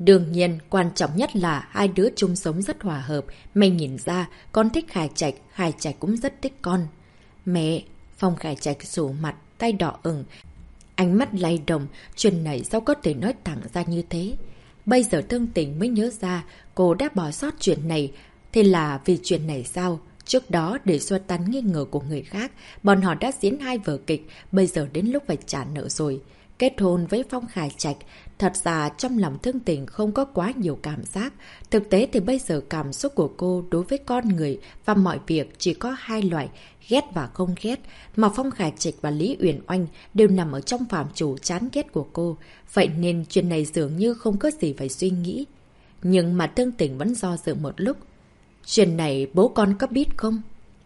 Đương nhiên, quan trọng nhất là hai đứa chung sống rất hòa hợp. Mẹ nhìn ra, con thích Khải Trạch cũng rất thích con. Mẹ, Phong Khải Trạch sụ mặt, tay đỏ ửng, ánh mắt lay động, chuyện này sao có thể nói thẳng ra như thế? Bây giờ Thương Tình mới nhớ ra, cô đã bỏ sót chuyện này, thì là vì chuyện này sao? Trước đó, để xua tan nghi ngờ của người khác, bọn họ đã diễn hai vở kịch, bây giờ đến lúc phải trả nợ rồi. Kết hôn với Phong Khải Trạch, thật ra trong lòng Thương Tình không có quá nhiều cảm giác. Thực tế thì bây giờ cảm xúc của cô đối với con người và mọi việc chỉ có hai loại, ghét và không ghét. Mà Phong Khải Trạch và Lý Uyển Oanh đều nằm ở trong phạm trù chán ghét của cô. Vậy nên chuyện này dường như không có gì phải suy nghĩ. Nhưng mà Thương Tình vẫn do dự một lúc. Chuyện này bố con có biết không?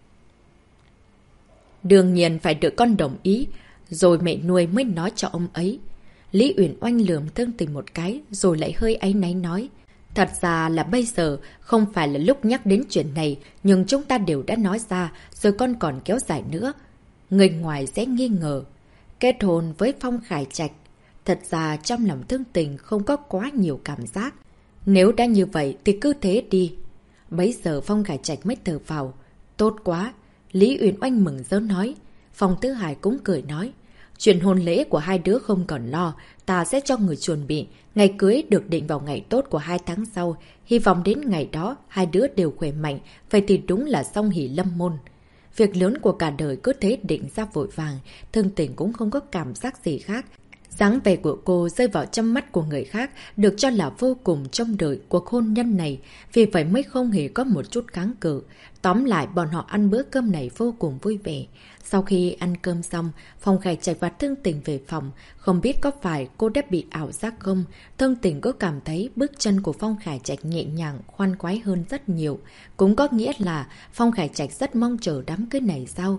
Đương nhiên phải được con đồng ý, rồi mẹ nuôi mới nói cho ông ấy. Lý Uyển Oanh lườm Thương Tình một cái, rồi lại hơi áy náy nói. Thật ra là bây giờ không phải là lúc nhắc đến chuyện này, nhưng chúng ta đều đã nói ra, rồi con còn kéo dài nữa. Người ngoài sẽ nghi ngờ. Kết hôn với Phong Khải Trạch. Thật ra trong lòng Thương Tình không có quá nhiều cảm giác. Nếu đã như vậy thì cứ thế đi. Bấy giờ Phong Khải Trạch mới thở vào. Tốt quá. Lý Uyển Oanh mừng rỡ nói. Phong Tứ Hải cũng cười nói. Chuyện hôn lễ của hai đứa không còn lo, ta sẽ cho người chuẩn bị. Ngày cưới được định vào ngày tốt của 2 tháng sau. Hy vọng đến ngày đó hai đứa đều khỏe mạnh. Vậy thì đúng là song hỷ lâm môn. Việc lớn của cả đời cứ thế định ra vội vàng. Thương Tình cũng không có cảm giác gì khác. Dáng vẻ của cô rơi vào trong mắt của người khác được cho là vô cùng trông đợi cuộc hôn nhân này, vì vậy mới không hề có một chút kháng cự. Tóm lại bọn họ ăn bữa cơm này vô cùng vui vẻ. Sau khi ăn cơm xong, Phong Khải Trạch và Thương Tình về phòng. Không biết có phải cô đã bị ảo giác không? Thương Tình có cảm thấy bước chân của Phong Khải Trạch nhẹ nhàng, khoan khoái hơn rất nhiều. Cũng có nghĩa là Phong Khải Trạch rất mong chờ đám cưới này sao?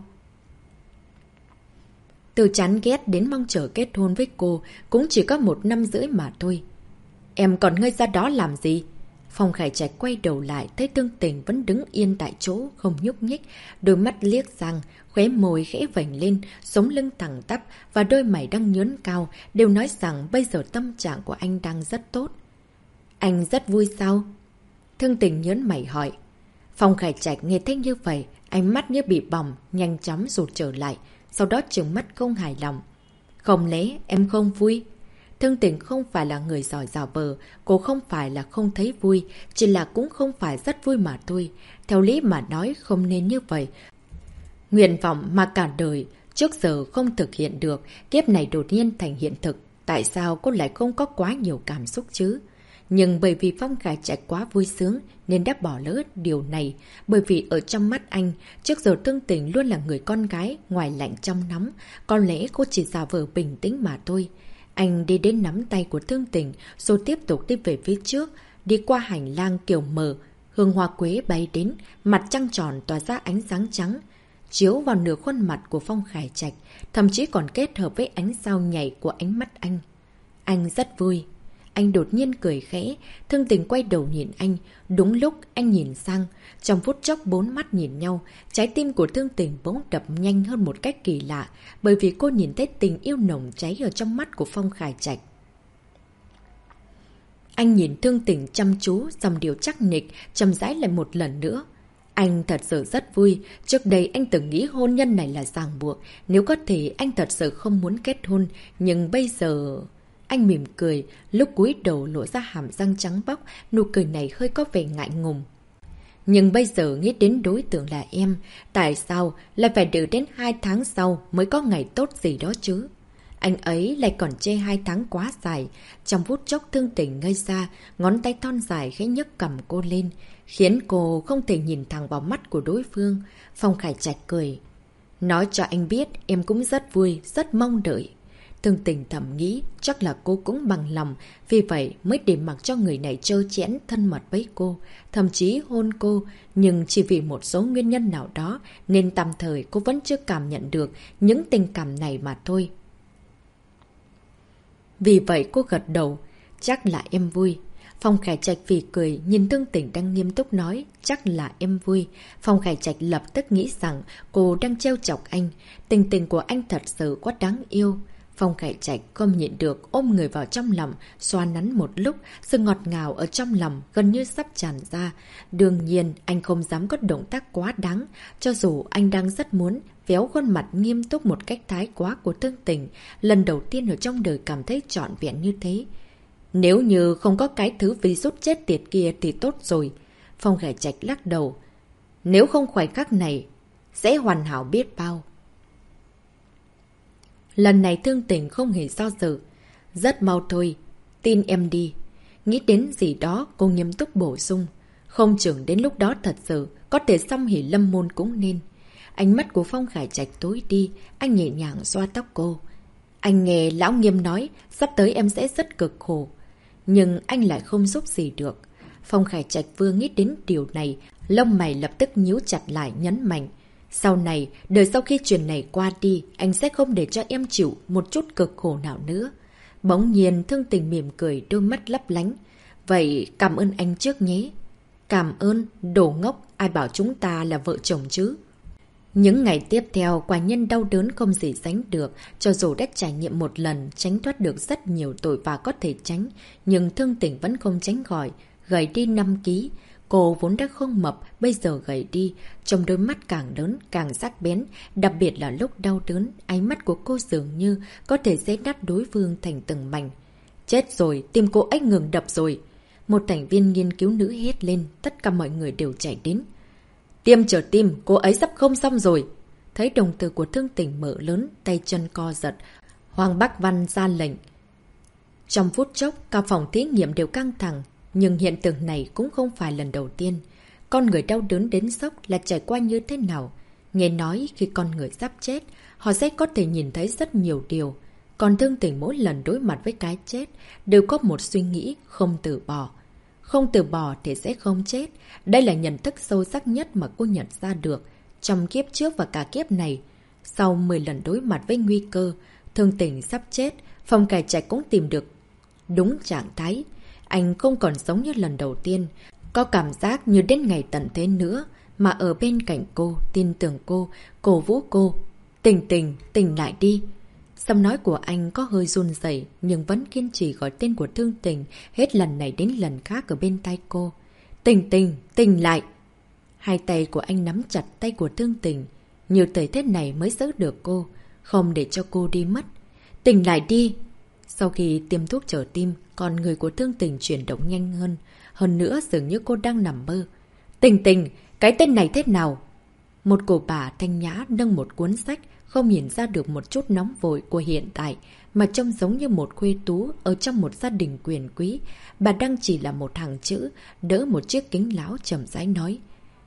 Từ chán ghét đến mong chờ kết hôn với cô cũng chỉ có 1 năm rưỡi mà thôi. Em còn ngây ra đó làm gì? Phong Khải Trạch quay đầu lại thấy Thương Tình vẫn đứng yên tại chỗ, không nhúc nhích. Đôi mắt liếc sang, khóe môi khẽ vểnh lên, sống lưng thẳng tắp và đôi mày đang nhớn cao, đều nói rằng bây giờ tâm trạng của anh đang rất tốt. Anh rất vui sao? Thương Tình nhớn mày hỏi. Phong Khải Trạch nghe thấy như vậy, ánh mắt như bị bỏng, nhanh chóng rụt trở lại. Sau đó trừng mắt không hài lòng. Không lẽ em không vui? Thương Tình không phải là người giỏi giả vờ, cô không phải là không thấy vui, chỉ là cũng không phải rất vui mà thôi. Theo lý mà nói không nên như vậy. Nguyện vọng mà cả đời trước giờ không thực hiện được, kiếp này đột nhiên thành hiện thực. Tại sao cô lại không có quá nhiều cảm xúc chứ? Nhưng bởi vì Phong Khải Trạch quá vui sướng nên đã bỏ lỡ điều này. Bởi vì ở trong mắt anh, trước giờ Thương Tình luôn là người con gái ngoài lạnh trong nóng. Có lẽ cô chỉ giả vờ bình tĩnh mà thôi. Anh đi đến nắm tay của Thương Tình rồi tiếp tục đi về phía trước. Đi qua hành lang kiểu mờ, hương hoa quế bay đến, mặt trăng tròn tỏa ra ánh sáng trắng, chiếu vào nửa khuôn mặt của Phong Khải Trạch, thậm chí còn kết hợp với ánh sao nhảy của ánh mắt anh. Anh rất vui. Anh đột nhiên cười khẽ, Thương Tình quay đầu nhìn anh. Đúng lúc anh nhìn sang, trong phút chốc 4 mắt nhìn nhau, trái tim của Thương Tình bỗng đập nhanh hơn một cách kỳ lạ, bởi vì cô nhìn thấy tình yêu nồng cháy ở trong mắt của Phong Khải Trạch. Anh nhìn Thương Tình chăm chú, dòng điều chắc nịch, chậm rãi lại một lần nữa. Anh thật sự rất vui. Trước đây anh từng nghĩ hôn nhân này là ràng buộc. Nếu có thể anh thật sự không muốn kết hôn. Nhưng bây giờ... Anh mỉm cười, lúc cúi đầu lộ ra hàm răng trắng bóc, nụ cười này hơi có vẻ ngại ngùng. Nhưng bây giờ nghĩ đến đối tượng là em, tại sao lại phải đợi đến 2 tháng sau mới có ngày tốt gì đó chứ? Anh ấy lại còn chê 2 tháng quá dài. Trong phút chốc Thương Tình ngây ra, ngón tay thon dài khẽ nhấc cầm cô lên, khiến cô không thể nhìn thẳng vào mắt của đối phương. Phong Khải Trạch cười. Nói cho anh biết em cũng rất vui, rất mong đợi. Thương Tình thầm nghĩ chắc là cô cũng bằng lòng, vì vậy mới để mặc cho người này trơ chẽn thân mật với cô, thậm chí hôn cô, nhưng chỉ vì một số nguyên nhân nào đó nên tạm thời cô vẫn chưa cảm nhận được những tình cảm này mà thôi. Vì vậy cô gật đầu, chắc là em vui. Phong Khải Trạch vì cười nhìn Thương Tình đang nghiêm túc nói, chắc là em vui. Phong Khải Trạch lập tức nghĩ rằng cô đang trêu chọc anh. Tình tình của anh thật sự quá đáng yêu. Phong Khải Trạch không nhịn được ôm người vào trong lòng, xoa nắn một lúc, sự ngọt ngào ở trong lòng gần như sắp tràn ra. Đương nhiên, anh không dám có động tác quá đáng, cho dù anh đang rất muốn véo khuôn mặt nghiêm túc một cách thái quá của Thương Tình, lần đầu tiên ở trong đời cảm thấy trọn vẹn như thế. Nếu như không có cái thứ virus chết tiệt kia thì tốt rồi. Phong Khải Trạch lắc đầu. Nếu không khoảnh khắc này, sẽ hoàn hảo biết bao. Lần này Thương Tình không hề do dự. Rất mau thôi, tin em đi. Nghĩ đến gì đó cô nghiêm túc bổ sung. Không chừng đến lúc đó thật sự có thể xong hỉ lâm môn cũng nên. Ánh mắt của Phong Khải Trạch tối đi, anh nhẹ nhàng xoa tóc cô. Anh nghe lão Nghiêm nói sắp tới em sẽ rất cực khổ. Nhưng anh lại không giúp gì được. Phong Khải Trạch vừa nghĩ đến điều này, lông mày lập tức nhíu chặt lại nhấn mạnh. Sau này, đời sau khi chuyện này qua đi, anh sẽ không để cho em chịu một chút cực khổ nào nữa. Bỗng nhiên Thương Tình mỉm cười, đôi mắt lấp lánh. Vậy cảm ơn anh trước nhé. Cảm ơn, đồ ngốc, ai bảo chúng ta là vợ chồng chứ. Những ngày tiếp theo, quả nhân đau đớn không gì sánh được, cho dù đã trải nghiệm một lần, tránh thoát được rất nhiều tội và có thể tránh, nhưng Thương Tình vẫn không tránh khỏi, gầy đi 5 kg. Cô vốn đã không mập, bây giờ gầy đi, trong đôi mắt càng lớn, càng sắc bén, đặc biệt là lúc đau đớn, ánh mắt của cô dường như có thể xé nát đối phương thành từng mảnh. Chết rồi, tim cô ếch ngừng đập rồi. Một thành viên nghiên cứu nữ hét lên, tất cả mọi người đều chạy đến. Tiêm chờ tim, cô ấy sắp không xong rồi. Thấy đồng tử của Thương Tình mở lớn, tay chân co giật, Hoàng Bắc Văn ra lệnh. Trong phút chốc, cả phòng thí nghiệm đều căng thẳng, nhưng hiện tượng này cũng không phải lần đầu tiên. Con người đau đớn đến sốc là trải qua như thế nào? Nghe nói khi con người sắp chết, họ sẽ có thể nhìn thấy rất nhiều điều. Còn Thương Tình mỗi lần đối mặt với cái chết, đều có một suy nghĩ không từ bỏ. Không từ bỏ thì sẽ không chết. Đây là nhận thức sâu sắc nhất mà cô nhận ra được. Trong kiếp trước và cả kiếp này, sau 10 lần đối mặt với nguy cơ, Thương Tình sắp chết, Phong Khải Trạch cũng tìm được đúng trạng thái. Anh không còn sống như lần đầu tiên, có cảm giác như đến ngày tận thế nữa, mà ở bên cạnh cô, tin tưởng cô, cổ vũ cô. Tình Tình, tỉnh lại đi. Giọng nói của anh có hơi run rẩy nhưng vẫn kiên trì gọi tên của Thương Tình hết lần này đến lần khác ở bên tay cô. Tình Tình, tỉnh lại. Hai tay của anh nắm chặt tay của Thương Tình. Như tới thế này mới giữ được cô, không để cho cô đi mất. Tỉnh lại đi. Sau khi tiêm thuốc trở tim, con người của Thương Tình chuyển động nhanh hơn. Hơn nữa dường như cô đang nằm mơ. Tình Tình, cái tên này thế nào? Một cô bà thanh nhã nâng một cuốn sách, không nhìn ra được một chút nóng vội của hiện tại, mà trông giống như một khuê tú ở trong một gia đình quyền quý. Bà đang chỉ là một hàng chữ, đỡ một chiếc kính láo chậm rãi nói.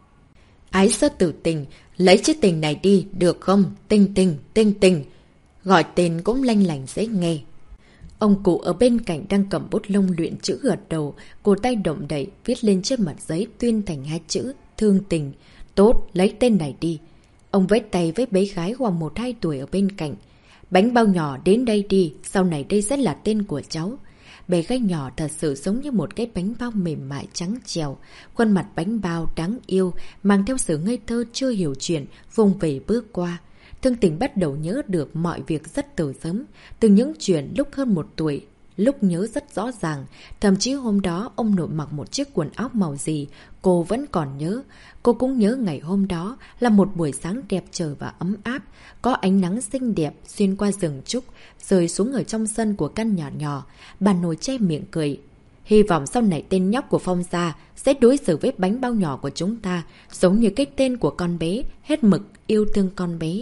Ái Sơ Tử Tình, lấy chiếc tình này đi, được không? Tình Tình, Tình Tình. Gọi tên cũng lanh lành dễ nghe. Ông cụ ở bên cạnh đang cầm bút lông luyện chữ gật đầu, cổ tay động đậy, viết lên trên mặt giấy tuyên thành hai chữ, Thương Tình. Tốt, lấy tên này đi. Ông vẫy tay với bé gái khoảng 1-2 tuổi ở bên cạnh. Bánh bao nhỏ đến đây đi, sau này đây sẽ là tên của cháu. Bé gái nhỏ thật sự giống như một cái bánh bao mềm mại trắng trèo. Khuôn mặt bánh bao đáng yêu, mang theo sự ngây thơ chưa hiểu chuyện, vùng về bước qua. Thương Tình bắt đầu nhớ được mọi việc rất từ sớm, từ những chuyện lúc hơn 1 tuổi. Lúc nhớ rất rõ ràng, thậm chí hôm đó ông nội mặc một chiếc quần áo màu gì, cô vẫn còn nhớ. Cô cũng nhớ ngày hôm đó là một buổi sáng đẹp trời và ấm áp, có ánh nắng xinh đẹp xuyên qua rừng trúc, rơi xuống ở trong sân của căn nhà nhỏ. Bà nội che miệng cười. Hy vọng sau này tên nhóc của Phong gia sẽ đối xử với bánh bao nhỏ của chúng ta, giống như cái tên của con bé, hết mực yêu thương con bé.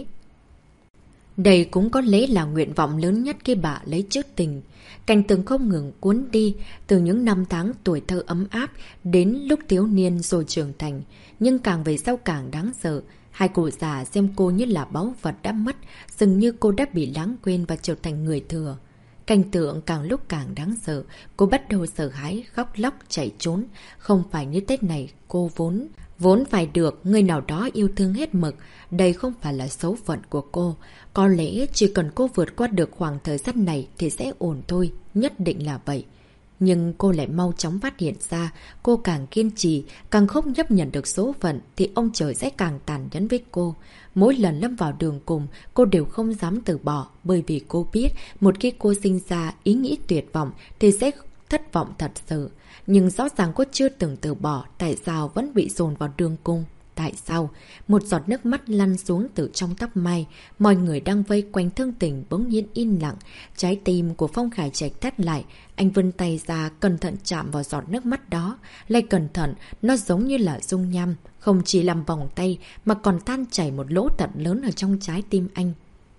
Đây cũng có lẽ là nguyện vọng lớn nhất khi bà lấy trước tình. Cảnh tượng không ngừng cuốn đi, từ những năm tháng tuổi thơ ấm áp đến lúc thiếu niên rồi trưởng thành. Nhưng càng về sau càng đáng sợ. Hai cụ già xem cô như là báu vật đã mất, dường như cô đã bị lãng quên và trở thành người thừa. Cảnh tượng càng lúc càng đáng sợ, cô bắt đầu sợ hãi, khóc lóc, chạy trốn. Không phải như Tết này, cô vốn phải được người nào đó yêu thương hết mực. Đây không phải là số phận của cô. Có lẽ chỉ cần cô vượt qua được khoảng thời gian này thì sẽ ổn thôi, nhất định là vậy. Nhưng cô lại mau chóng phát hiện ra, cô càng kiên trì, càng không chấp nhận được số phận thì ông trời sẽ càng tàn nhẫn với cô. Mỗi lần lâm vào đường cùng, cô đều không dám từ bỏ, bởi vì cô biết một khi cô sinh ra ý nghĩ tuyệt vọng thì sẽ thất vọng thật sự. Nhưng rõ ràng cô chưa từng từ bỏ, tại sao vẫn bị dồn vào đường cùng? Tại sao? Một giọt nước mắt lăn xuống từ trong tóc mai. Mọi người đang vây quanh Thương Tình bỗng nhiên im lặng. Trái tim của Phong Khải Trạch thắt lại. Anh vươn tay ra cẩn thận chạm vào giọt nước mắt đó. Lại cẩn thận, nó giống như là dung nham. Không chỉ làm vòng tay mà còn tan chảy một lỗ thật lớn ở trong trái tim anh.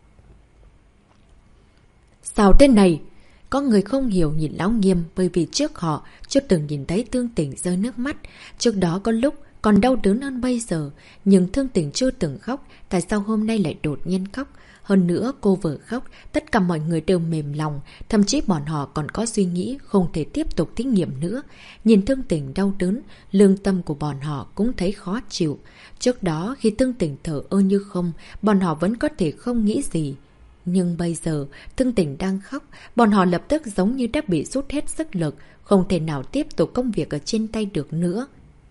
Sao thế này? Có người không hiểu nhìn Lão Nghiêm, bởi vì trước họ chưa từng nhìn thấy Thương Tình rơi nước mắt. Trước đó có lúc còn đau đớn hơn bây giờ, nhưng Thương Tình chưa từng khóc, tại sao hôm nay lại đột nhiên khóc? Hơn nữa cô vừa khóc, tất cả mọi người đều mềm lòng, thậm chí bọn họ còn có suy nghĩ không thể tiếp tục thí nghiệm nữa. Nhìn Thương Tình đau đớn, lương tâm của bọn họ cũng thấy khó chịu. Trước đó khi Thương Tình thở ơ như không, bọn họ vẫn có thể không nghĩ gì. Nhưng bây giờ, Thương Tình đang khóc, bọn họ lập tức giống như đã bị rút hết sức lực, không thể nào tiếp tục công việc ở trên tay được nữa.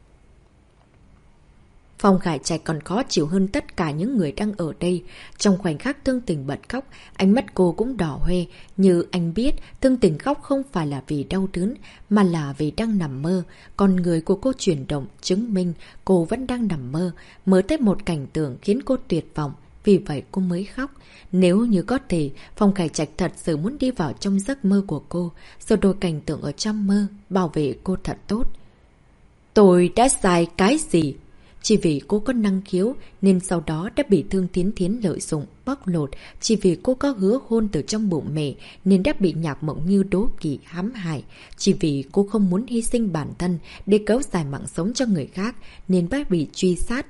Phong Khải Trạch còn khó chịu hơn tất cả những người đang ở đây. Trong khoảnh khắc Thương Tình bật khóc, ánh mắt cô cũng đỏ hoe. Như anh biết, Thương Tình khóc không phải là vì đau đớn, mà là vì đang nằm mơ. Con người của cô chuyển động, chứng minh cô vẫn đang nằm mơ. Mới tới một cảnh tượng khiến cô tuyệt vọng, vì vậy cô mới khóc. Nếu như có thể, Phong Khải Trạch thật sự muốn đi vào trong giấc mơ của cô, rồi đổi cảnh tượng ở trong mơ, bảo vệ cô thật tốt. Tôi đã sai cái gì? Chỉ vì cô có năng khiếu nên sau đó đã bị Thương Thiến Thiến lợi dụng, bóc lột. Chỉ vì cô có hứa hôn từ trong bụng mẹ nên đã bị Nhạc Mộng Như đố kỵ hãm hại. Chỉ vì cô không muốn hy sinh bản thân để kéo dài mạng sống cho người khác nên đã bị truy sát.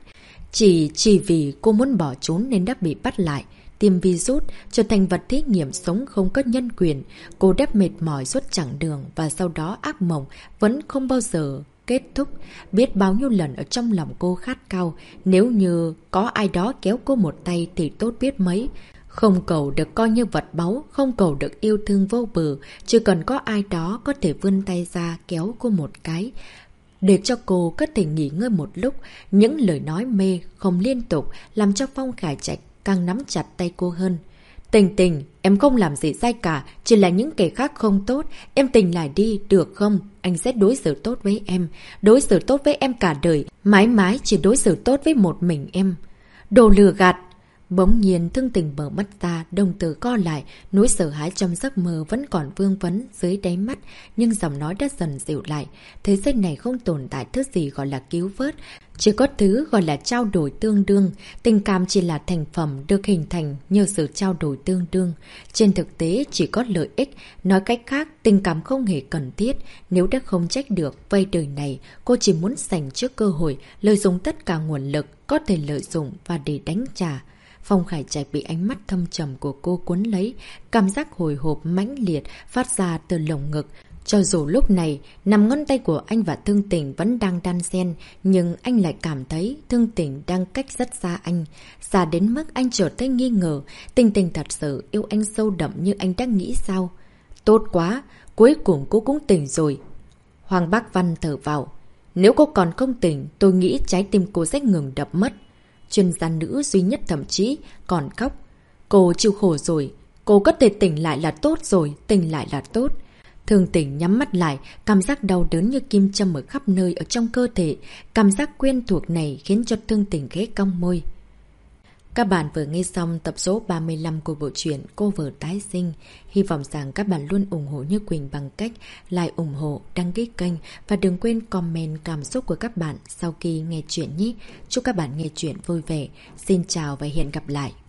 Chỉ vì cô muốn bỏ trốn nên đã bị bắt lại. Tiêm virus, trở thành vật thí nghiệm sống không có nhân quyền. Cô đã mệt mỏi suốt chặng đường và sau đó ác mộng vẫn không bao giờ kết thúc. Biết bao nhiêu lần ở trong lòng cô khát khao, nếu như có ai đó kéo cô một tay thì tốt biết mấy. Không cầu được coi như vật báu, không cầu được yêu thương vô bờ, chỉ cần có ai đó có thể vươn tay ra kéo cô một cái, để cho cô có thể nghỉ ngơi một lúc. Những lời nói mê không liên tục làm cho Phong Khải Trạch càng nắm chặt tay cô hơn. Tình Tình, em không làm gì sai cả, chỉ là những kẻ khác không tốt. Em tỉnh lại đi, được không? Anh sẽ đối xử tốt với em. Đối xử tốt với em cả đời. Mãi mãi chỉ đối xử tốt với một mình em. Đồ lừa gạt! Bỗng nhiên Thương Tình mở mắt ra, đồng tử co lại, nỗi sợ hãi trong giấc mơ vẫn còn vương vấn dưới đáy mắt, nhưng giọng nói đã dần dịu lại. Thế giới này không tồn tại thứ gì gọi là cứu vớt, chỉ có thứ gọi là trao đổi tương đương. Tình cảm chỉ là thành phẩm được hình thành nhờ sự trao đổi tương đương. Trên thực tế chỉ có lợi ích, nói cách khác, tình cảm không hề cần thiết. Nếu đã không trách được, vậy đời này cô chỉ muốn dành trước cơ hội, lợi dụng tất cả nguồn lực có thể lợi dụng và để đánh trả. Phong Khải Trạch bị ánh mắt thâm trầm của cô cuốn lấy, cảm giác hồi hộp mãnh liệt phát ra từ lồng ngực. Cho dù lúc này, nằm ngón tay của anh và Thương Tình vẫn đang đan xen, nhưng anh lại cảm thấy Thương Tình đang cách rất xa anh. Xa đến mức anh chợt thấy nghi ngờ, Tình Tình thật sự yêu anh sâu đậm như anh đang nghĩ sao? Tốt quá, cuối cùng cô cũng tỉnh rồi. Hoàng Bác Văn thở vào. Nếu cô còn không tỉnh, tôi nghĩ trái tim cô sẽ ngừng đập mất. Chuyên gia nữ duy nhất thậm chí còn khóc. Cô chịu khổ rồi, cô có thể tỉnh lại là tốt rồi, tỉnh lại là tốt. Thương Tình nhắm mắt lại, cảm giác đau đớn như kim châm ở khắp nơi ở trong cơ thể. Cảm giác quen thuộc này khiến cho Thương Tình khẽ cong môi. Các bạn vừa nghe xong tập số 35 của bộ truyện Cô Vợ Tái Sinh. Hy vọng rằng các bạn luôn ủng hộ Như Quỳnh bằng cách like, ủng hộ, đăng ký kênh và đừng quên comment cảm xúc của các bạn sau khi nghe chuyện nhé. Chúc các bạn nghe chuyện vui vẻ. Xin chào và hẹn gặp lại.